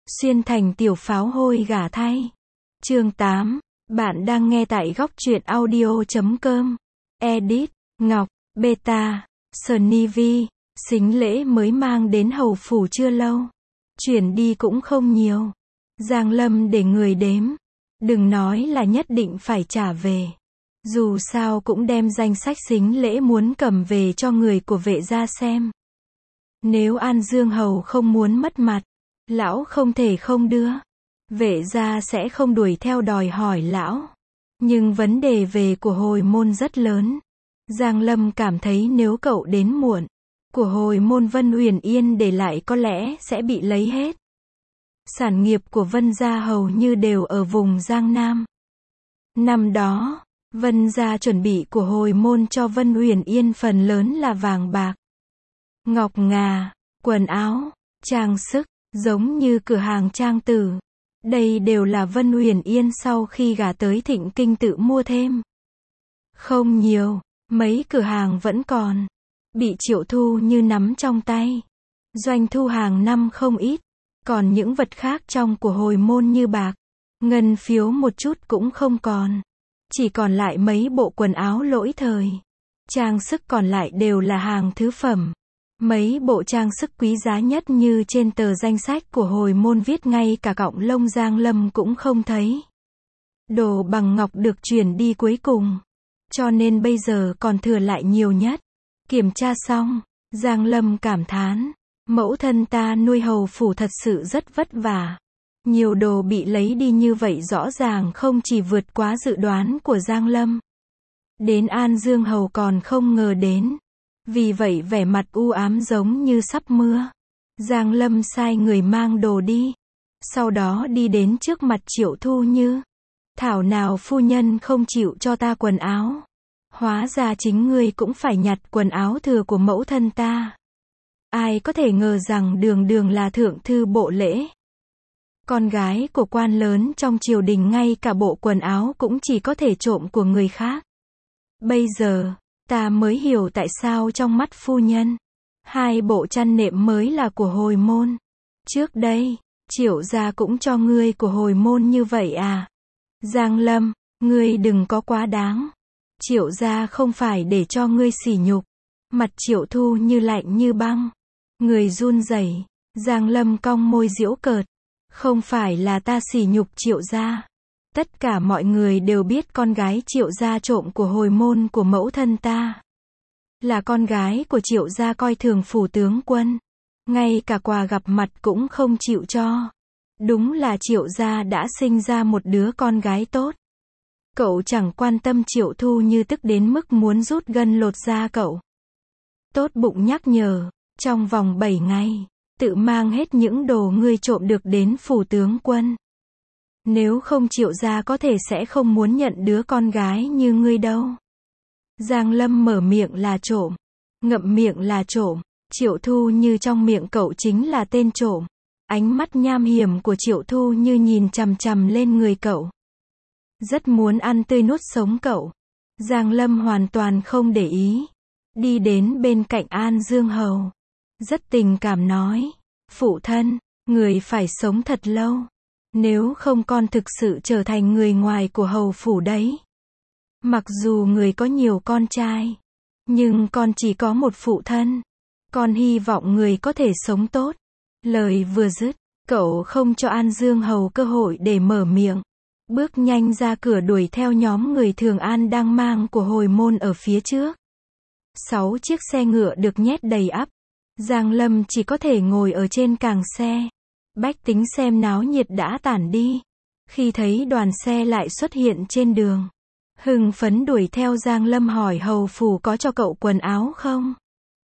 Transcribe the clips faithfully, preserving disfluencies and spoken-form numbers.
Xuyên thành tiểu pháo hôi gả thay. Chương tám. Bạn đang nghe tại góc truyện audio chấm com. Edit, Ngọc, Beta, Sunny V. Sính lễ mới mang đến hầu phủ chưa lâu. Chuyển đi cũng không nhiều. Giang Lâm để người đếm. Đừng nói là nhất định phải trả về. Dù sao cũng đem danh sách sính lễ muốn cầm về cho người của vệ gia xem. Nếu An Dương Hầu không muốn mất mặt, lão không thể không đưa. Vệ gia sẽ không đuổi theo đòi hỏi lão. Nhưng vấn đề về của hồi môn rất lớn. Giang Lâm cảm thấy nếu cậu đến muộn, của hồi môn Vân Uyển Yên để lại có lẽ sẽ bị lấy hết. Sản nghiệp của Vân gia hầu như đều ở vùng Giang Nam. Năm đó, Vân gia chuẩn bị của hồi môn cho Vân Uyển Yên phần lớn là vàng bạc, ngọc ngà, quần áo, trang sức, giống như cửa hàng trang tử. Đây đều là Vân Uyển Yên sau khi gả tới Thịnh Kinh tự mua thêm. Không nhiều, mấy cửa hàng vẫn còn. Bị Triệu Thu như nắm trong tay. Doanh thu hàng năm không ít. Còn những vật khác trong của hồi môn như bạc, ngân phiếu một chút cũng không còn. Chỉ còn lại mấy bộ quần áo lỗi thời. Trang sức còn lại đều là hàng thứ phẩm. Mấy bộ trang sức quý giá nhất như trên tờ danh sách của hồi môn viết ngay cả cọng lông Giang Lâm cũng không thấy. Đồ bằng ngọc được chuyển đi cuối cùng. Cho nên bây giờ còn thừa lại nhiều nhất. Kiểm tra xong, Giang Lâm cảm thán. Mẫu thân ta nuôi hầu phủ thật sự rất vất vả. Nhiều đồ bị lấy đi như vậy rõ ràng không chỉ vượt quá dự đoán của Giang Lâm. Đến An Dương Hầu còn không ngờ đến. Vì vậy vẻ mặt u ám giống như sắp mưa. Giang Lâm sai người mang đồ đi. Sau đó đi đến trước mặt Triệu Thu Như. Thảo nào phu nhân không chịu cho ta quần áo. Hóa ra chính ngươi cũng phải nhặt quần áo thừa của mẫu thân ta. Ai có thể ngờ rằng đường đường là thượng thư bộ lễ. Con gái của quan lớn trong triều đình ngay cả bộ quần áo cũng chỉ có thể trộm của người khác. Bây giờ, ta mới hiểu tại sao trong mắt phu nhân, hai bộ chăn nệm mới là của hồi môn. Trước đây, Triệu gia cũng cho ngươi của hồi môn như vậy à? Giang Lâm, ngươi đừng có quá đáng. Triệu gia không phải để cho ngươi sỉ nhục. Mặt Triệu Thu như lạnh như băng. Người run rẩy. Giang Lâm cong môi giễu cợt. Không phải là ta sỉ nhục Triệu gia. Tất cả mọi người đều biết con gái Triệu gia trộm của hồi môn của mẫu thân ta. Là con gái của Triệu gia coi thường phủ tướng quân. Ngay cả quà gặp mặt cũng không chịu cho. Đúng là Triệu gia đã sinh ra một đứa con gái tốt. Cậu chẳng quan tâm Triệu Thu Như tức đến mức muốn rút gân lột da cậu. Tốt bụng nhắc nhở, trong vòng bảy ngày, tự mang hết những đồ ngươi trộm được đến phủ tướng quân. Nếu không Triệu gia có thể sẽ không muốn nhận đứa con gái như ngươi đâu. Giang Lâm mở miệng là trộm, ngậm miệng là trộm, Triệu Thu Như trong miệng cậu chính là tên trộm. Ánh mắt nham hiểm của Triệu Thu Như nhìn chằm chằm lên người cậu. Rất muốn ăn tươi nuốt sống cậu. Giang Lâm hoàn toàn không để ý. Đi đến bên cạnh An Dương Hầu. Rất tình cảm nói. Phụ thân, người phải sống thật lâu. Nếu không con thực sự trở thành người ngoài của hầu phủ đấy. Mặc dù người có nhiều con trai. Nhưng con chỉ có một phụ thân. Con hy vọng người có thể sống tốt. Lời vừa dứt, cậu không cho An Dương Hầu cơ hội để mở miệng. Bước nhanh ra cửa đuổi theo nhóm người Thường An đang mang của hồi môn ở phía trước. Sáu chiếc xe ngựa được nhét đầy ắp. Giang Lâm chỉ có thể ngồi ở trên càng xe. Bách tính xem náo nhiệt đã tản đi. Khi thấy đoàn xe lại xuất hiện trên đường, hưng phấn đuổi theo Giang Lâm hỏi hầu phủ có cho cậu quần áo không?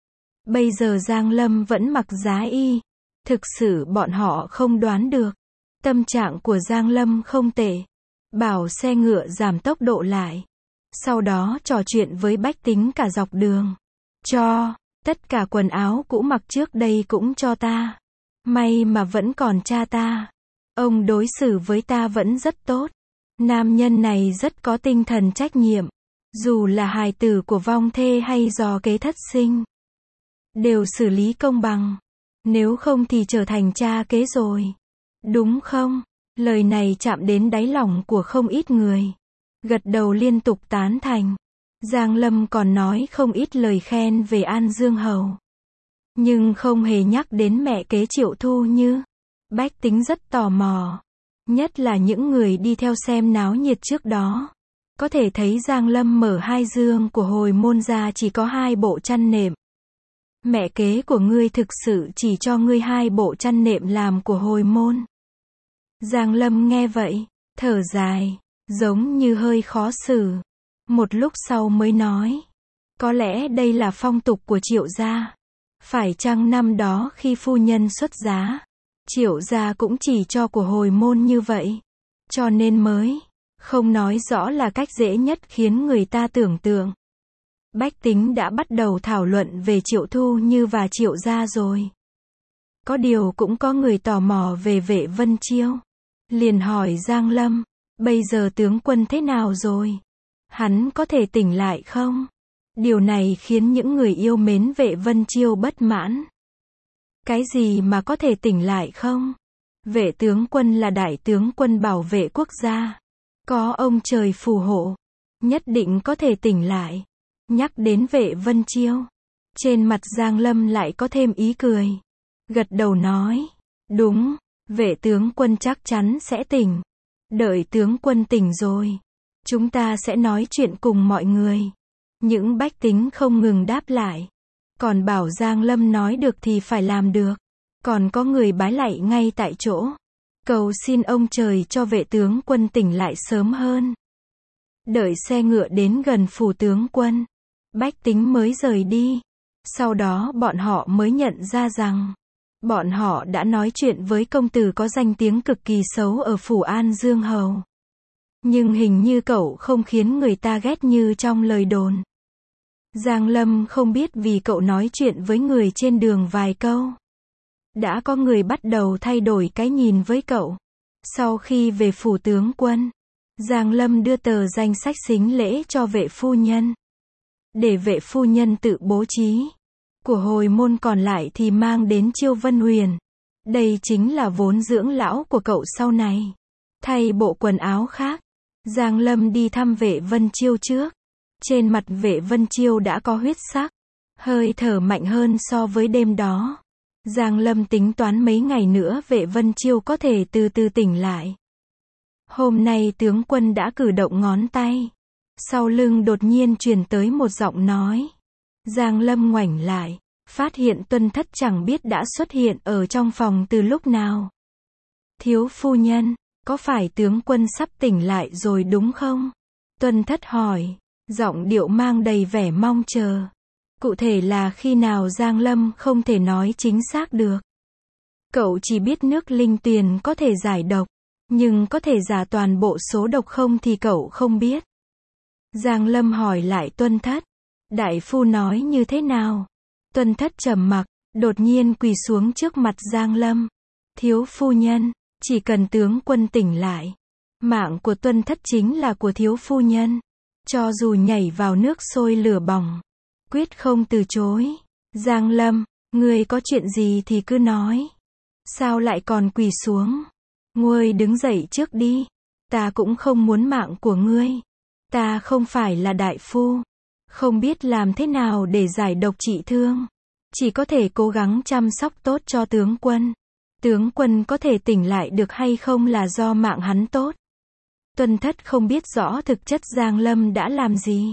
Bây giờ Giang Lâm vẫn mặc giá y. Thực sự bọn họ không đoán được. Tâm trạng của Giang Lâm không tệ. Bảo xe ngựa giảm tốc độ lại. Sau đó trò chuyện với bách tính cả dọc đường. Cho, tất cả quần áo cũ mặc trước đây cũng cho ta. May mà vẫn còn cha ta. Ông đối xử với ta vẫn rất tốt. Nam nhân này rất có tinh thần trách nhiệm. Dù là hài tử của vong thê hay do kế thất sinh, đều xử lý công bằng. Nếu không thì trở thành cha kế rồi. đúng không? Lời này chạm đến đáy lòng của không ít người. Gật đầu liên tục tán thành. Giang Lâm còn nói không ít lời khen về An Dương Hầu. Nhưng không hề nhắc đến mẹ kế Triệu Thu Như. Bách tính rất tò mò. Nhất là những người đi theo xem náo nhiệt trước đó. Có thể thấy Giang Lâm mở hai giường của hồi môn ra chỉ có hai bộ chăn nệm. Mẹ kế của ngươi thực sự chỉ cho ngươi hai bộ chăn nệm làm của hồi môn. Giang Lâm nghe vậy, thở dài, giống như hơi khó xử. Một lúc sau mới nói, có lẽ đây là phong tục của Triệu gia. Phải chăng năm đó khi phu nhân xuất giá, Triệu gia cũng chỉ cho của hồi môn như vậy. Cho nên mới, không nói rõ là cách dễ nhất khiến người ta tưởng tượng. Bách tính đã bắt đầu thảo luận về Triệu Thu Như và Triệu gia rồi. Có điều cũng có người tò mò về Vệ Vân Chiêu. Liền hỏi Giang Lâm, bây giờ tướng quân thế nào rồi? Hắn có thể tỉnh lại không? Điều này khiến những người yêu mến Vệ Vân Chiêu bất mãn. Cái gì mà có thể tỉnh lại không? Vệ tướng quân là đại tướng quân bảo vệ quốc gia. Có ông trời phù hộ, nhất định có thể tỉnh lại. Nhắc đến Vệ Vân Chiêu, trên mặt Giang Lâm lại có thêm ý cười. Gật đầu nói, đúng, Vệ tướng quân chắc chắn sẽ tỉnh. Đợi tướng quân tỉnh rồi, chúng ta sẽ nói chuyện cùng mọi người. Những bách tính không ngừng đáp lại. Còn bảo Giang Lâm nói được thì phải làm được. Còn có người bái lạy ngay tại chỗ. Cầu xin ông trời cho vệ tướng quân tỉnh lại sớm hơn. Đợi xe ngựa đến gần phủ tướng quân, bách tính mới rời đi. Sau đó bọn họ mới nhận ra rằng, bọn họ đã nói chuyện với công tử có danh tiếng cực kỳ xấu ở phủ An Dương Hầu. Nhưng hình như cậu không khiến người ta ghét như trong lời đồn. Giang Lâm không biết vì cậu nói chuyện với người trên đường vài câu. Đã có người bắt đầu thay đổi cái nhìn với cậu. Sau khi về phủ tướng quân, Giang Lâm đưa tờ danh sách sính lễ cho vệ phu nhân. Để vệ phu nhân tự bố trí. Của hồi môn còn lại thì mang đến Chiêu Vân Huyền. Đây chính là vốn dưỡng lão của cậu sau này. Thay bộ quần áo khác, Giang Lâm đi thăm Vệ Vân Chiêu trước. Trên mặt Vệ Vân Chiêu đã có huyết sắc, hơi thở mạnh hơn so với đêm đó. Giang Lâm tính toán mấy ngày nữa Vệ Vân Chiêu có thể từ từ tỉnh lại. Hôm nay tướng quân đã cử động ngón tay. Sau lưng đột nhiên truyền tới một giọng nói. Giang Lâm ngoảnh lại, phát hiện Tuân Thất chẳng biết đã xuất hiện ở trong phòng từ lúc nào. Thiếu phu nhân, có phải tướng quân sắp tỉnh lại rồi đúng không? Tuân Thất hỏi, giọng điệu mang đầy vẻ mong chờ. Cụ thể là khi nào Giang Lâm không thể nói chính xác được. Cậu chỉ biết nước linh tuyền có thể giải độc, nhưng có thể giả toàn bộ số độc không thì cậu không biết. Giang Lâm hỏi lại Tuân Thất, đại phu nói như thế nào? Tuân Thất trầm mặc, đột nhiên quỳ xuống trước mặt Giang Lâm. Thiếu phu nhân, chỉ cần tướng quân tỉnh lại, mạng của Tuân Thất chính là của thiếu phu nhân. Cho dù nhảy vào nước sôi lửa bỏng, quyết không từ chối. Giang Lâm, ngươi có chuyện gì thì cứ nói. Sao lại còn quỳ xuống? Ngươi đứng dậy trước đi. Ta cũng không muốn mạng của ngươi. Ta không phải là đại phu, không biết làm thế nào để giải độc trị thương. Chỉ có thể cố gắng chăm sóc tốt cho tướng quân. Tướng quân có thể tỉnh lại được hay không là do mạng hắn tốt. Tuân Thất không biết rõ thực chất Giang Lâm đã làm gì.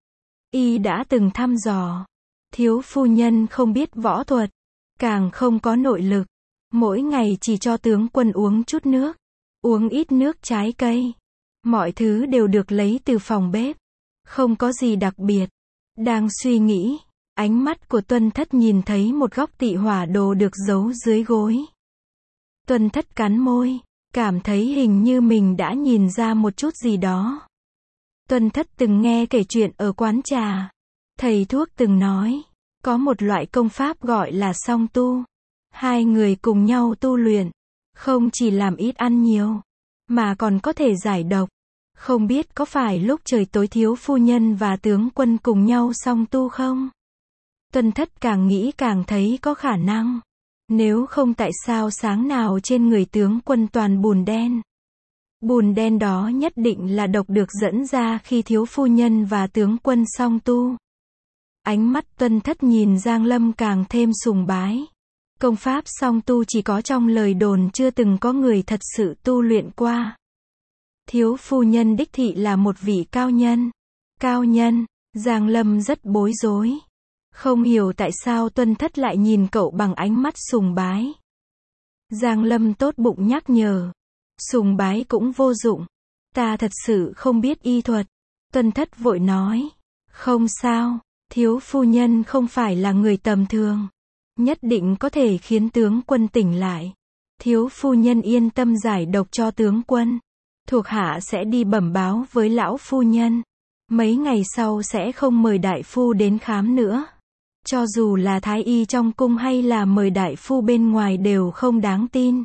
Y đã từng thăm dò. Thiếu phu nhân không biết võ thuật, càng không có nội lực. Mỗi ngày chỉ cho tướng quân uống chút nước, uống ít nước trái cây. Mọi thứ đều được lấy từ phòng bếp. Không có gì đặc biệt. Đang suy nghĩ, ánh mắt của Tuân Thất nhìn thấy một góc tị hỏa đồ được giấu dưới gối. Tuân Thất cắn môi, cảm thấy hình như mình đã nhìn ra một chút gì đó. Tuân Thất từng nghe kể chuyện ở quán trà. Thầy thuốc từng nói, có một loại công pháp gọi là song tu. Hai người cùng nhau tu luyện, không chỉ làm ít ăn nhiều, mà còn có thể giải độc. Không biết có phải lúc trời tối thiếu phu nhân và tướng quân cùng nhau song tu không? Tuân Thất càng nghĩ càng thấy có khả năng. Nếu không tại sao sáng nào trên người tướng quân toàn bùn đen? Bùn đen đó nhất định là độc được dẫn ra khi thiếu phu nhân và tướng quân song tu. Ánh mắt Tuân Thất nhìn Giang Lâm càng thêm sùng bái. Công pháp song tu chỉ có trong lời đồn, chưa từng có người thật sự tu luyện qua. Thiếu phu nhân đích thị là một vị cao nhân. Cao nhân, Giang Lâm rất bối rối. Không hiểu tại sao Tuân Thất lại nhìn cậu bằng ánh mắt sùng bái. Giang Lâm tốt bụng nhắc nhở. Sùng bái cũng vô dụng. Ta thật sự không biết y thuật. Tuân Thất vội nói. Không sao, thiếu phu nhân không phải là người tầm thường. Nhất định có thể khiến tướng quân tỉnh lại. Thiếu phu nhân yên tâm giải độc cho tướng quân. Thuộc hạ sẽ đi bẩm báo với lão phu nhân. Mấy ngày sau sẽ không mời đại phu đến khám nữa. Cho dù là thái y trong cung hay là mời đại phu bên ngoài đều không đáng tin.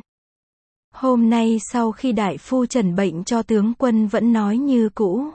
Hôm nay sau khi đại phu trần bệnh cho tướng quân vẫn nói như cũ.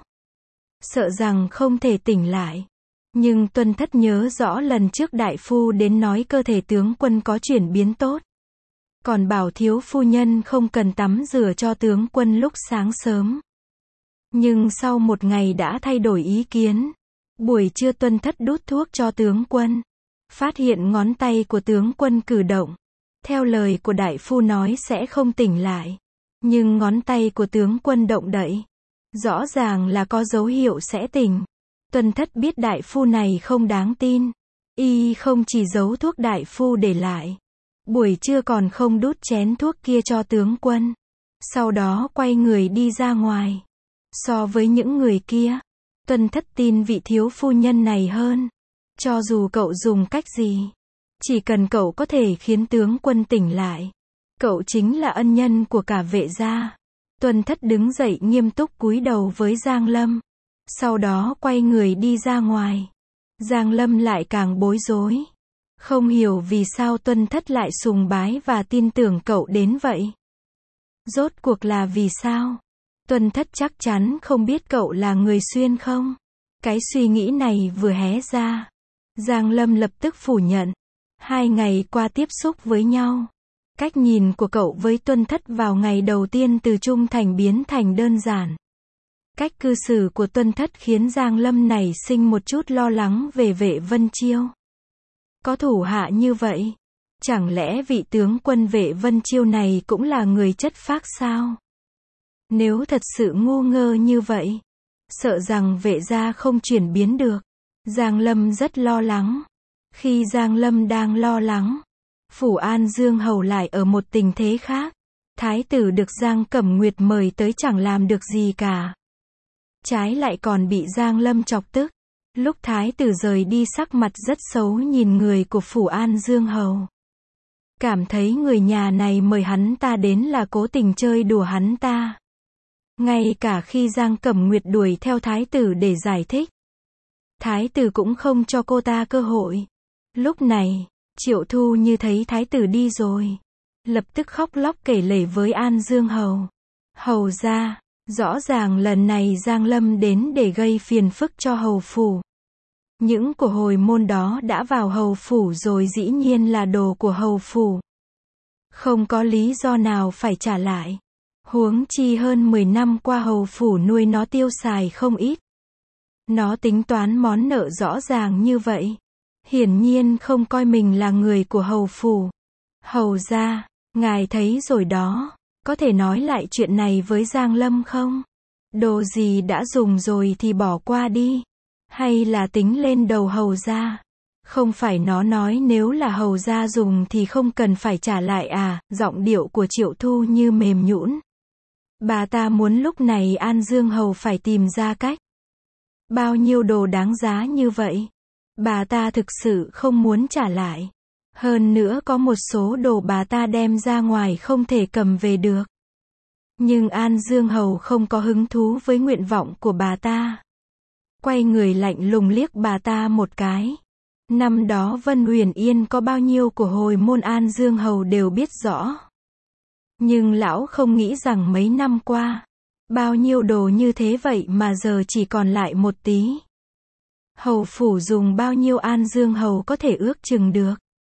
Sợ rằng không thể tỉnh lại. Nhưng Tuân Thất nhớ rõ lần trước đại phu đến nói cơ thể tướng quân có chuyển biến tốt. Còn bảo thiếu phu nhân không cần tắm rửa cho tướng quân lúc sáng sớm. Nhưng sau một ngày đã thay đổi ý kiến. Buổi trưa Tuân Thất đút thuốc cho tướng quân. Phát hiện ngón tay của tướng quân cử động. Theo lời của đại phu nói sẽ không tỉnh lại. Nhưng ngón tay của tướng quân động đậy. Rõ ràng là có dấu hiệu sẽ tỉnh. Tuân Thất biết đại phu này không đáng tin. Y không chỉ giấu thuốc đại phu để lại. Buổi trưa còn không đút chén thuốc kia cho tướng quân. Sau đó quay người đi ra ngoài. So với những người kia, Tuân Thất tin vị thiếu phu nhân này hơn. Cho dù cậu dùng cách gì, chỉ cần cậu có thể khiến tướng quân tỉnh lại, cậu chính là ân nhân của cả Vệ gia. Tuân Thất đứng dậy nghiêm túc cúi đầu với Giang Lâm. Sau đó quay người đi ra ngoài. Giang Lâm lại càng bối rối. Không hiểu vì sao Tuân Thất lại sùng bái và tin tưởng cậu đến vậy. Rốt cuộc là vì sao? Tuân Thất chắc chắn không biết cậu là người Xuyên không? Cái suy nghĩ này vừa hé ra, Giang Lâm lập tức phủ nhận. Hai ngày qua tiếp xúc với nhau, cách nhìn của cậu với Tuân Thất vào ngày đầu tiên từ trung thành biến thành đơn giản. Cách cư xử của Tuân Thất khiến Giang Lâm nảy sinh một chút lo lắng về Vệ Vân Chiêu. Có thủ hạ như vậy, chẳng lẽ vị tướng quân Vệ Vân Chiêu này cũng là người chất phác sao? Nếu thật sự ngu ngơ như vậy, sợ rằng Vệ gia không chuyển biến được. Giang Lâm rất lo lắng. Khi Giang Lâm đang lo lắng, Phủ An Dương Hầu lại ở một tình thế khác. Thái tử được Giang Cẩm Nguyệt mời tới chẳng làm được gì cả. Trái lại còn bị Giang Lâm chọc tức. Lúc Thái tử rời đi sắc mặt rất xấu nhìn người của Phủ An Dương Hầu. Cảm thấy người nhà này mời hắn ta đến là cố tình chơi đùa hắn ta. Ngay cả khi Giang Cẩm Nguyệt đuổi theo Thái tử để giải thích, Thái tử cũng không cho cô ta cơ hội. Lúc này, Triệu Thu Như thấy Thái tử đi rồi, lập tức khóc lóc kể lể với An Dương Hầu. Hầu gia, rõ ràng lần này Giang Lâm đến để gây phiền phức cho hầu phủ. Những của hồi môn đó đã vào hầu phủ rồi, dĩ nhiên là đồ của hầu phủ. Không có lý do nào phải trả lại. Huống chi hơn mười năm qua hầu phủ nuôi nó tiêu xài không ít. Nó tính toán món nợ rõ ràng như vậy. Hiển nhiên không coi mình là người của hầu phủ. Hầu gia, ngài thấy rồi đó. Có thể nói lại chuyện này với Giang Lâm không? Đồ gì đã dùng rồi thì bỏ qua đi. Hay là tính lên đầu hầu gia? Không phải nó nói nếu là hầu gia dùng thì không cần phải trả lại à? Giọng điệu của Triệu Thu Như mềm nhũn. Bà ta muốn lúc này An Dương Hầu phải tìm ra cách. Bao nhiêu đồ đáng giá như vậy, bà ta thực sự không muốn trả lại. Hơn nữa có một số đồ bà ta đem ra ngoài không thể cầm về được. Nhưng An Dương Hầu không có hứng thú với nguyện vọng của bà ta. Quay người lạnh lùng liếc bà ta một cái. Năm đó Vân Huyền Yên có bao nhiêu của hồi môn An Dương Hầu đều biết rõ. Nhưng lão không nghĩ rằng mấy năm qua, bao nhiêu đồ như thế vậy mà giờ chỉ còn lại một tí. Hầu phủ dùng bao nhiêu An Dương Hầu có thể ước chừng được.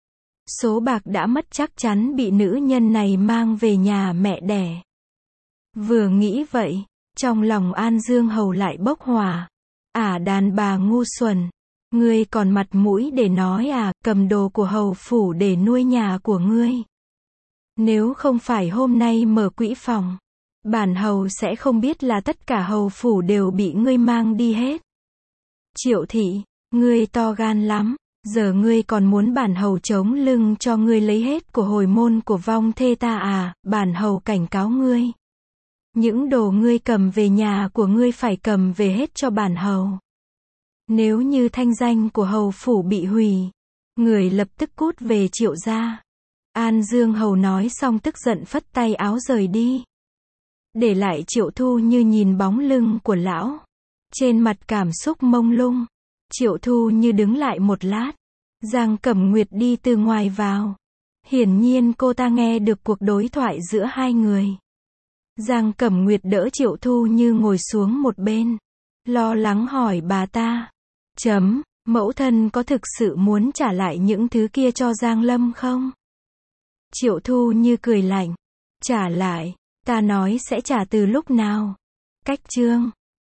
Số bạc đã mất chắc chắn bị nữ nhân này mang về nhà mẹ đẻ. Vừa nghĩ vậy, trong lòng An Dương Hầu lại bốc hỏa. Ả đàn bà ngu xuẩn. Ngươi còn mặt mũi để nói à, cầm đồ của hầu phủ để nuôi nhà của ngươi. Nếu không phải hôm nay mở quỹ phòng, bản hầu sẽ không biết là tất cả hầu phủ đều bị ngươi mang đi hết. Triệu thị, ngươi to gan lắm, giờ ngươi còn muốn bản hầu chống lưng cho ngươi lấy hết của hồi môn của vong thê ta à, bản hầu cảnh cáo ngươi. Những đồ ngươi cầm về nhà của ngươi phải cầm về hết cho bản hầu. Nếu như thanh danh của hầu phủ bị hủy, người lập tức cút về Triệu gia. An Dương Hầu nói xong tức giận phất tay áo rời đi. Để lại Triệu Thu Như nhìn bóng lưng của lão. Trên mặt cảm xúc mông lung. Triệu Thu Như đứng lại một lát. Giang Cẩm Nguyệt đi từ ngoài vào. Hiển nhiên cô ta nghe được cuộc đối thoại giữa hai người. Giang Cẩm Nguyệt đỡ Triệu Thu Như ngồi xuống một bên. Lo lắng hỏi bà ta. Chấm, mẫu thân có thực sự muốn trả lại những thứ kia cho Giang Lâm không? Triệu Thu Như cười lạnh. Trả lại, ta nói sẽ trả từ lúc nào? Cách chương